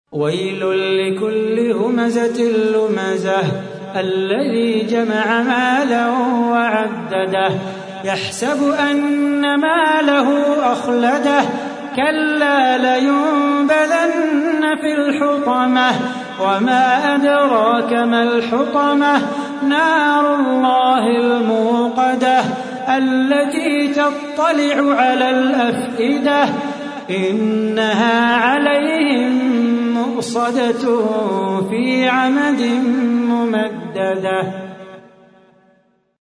ويل لكل همزة لمزة الذي جمع مالا وعدده يحسب أن ماله أخلده كلا لينبذن في الحطمة وما أدراك ما الحطمة نار الله الموقدة التي تطلع على الأفئدة إنها عليهم مؤصدة في عمد ممددة.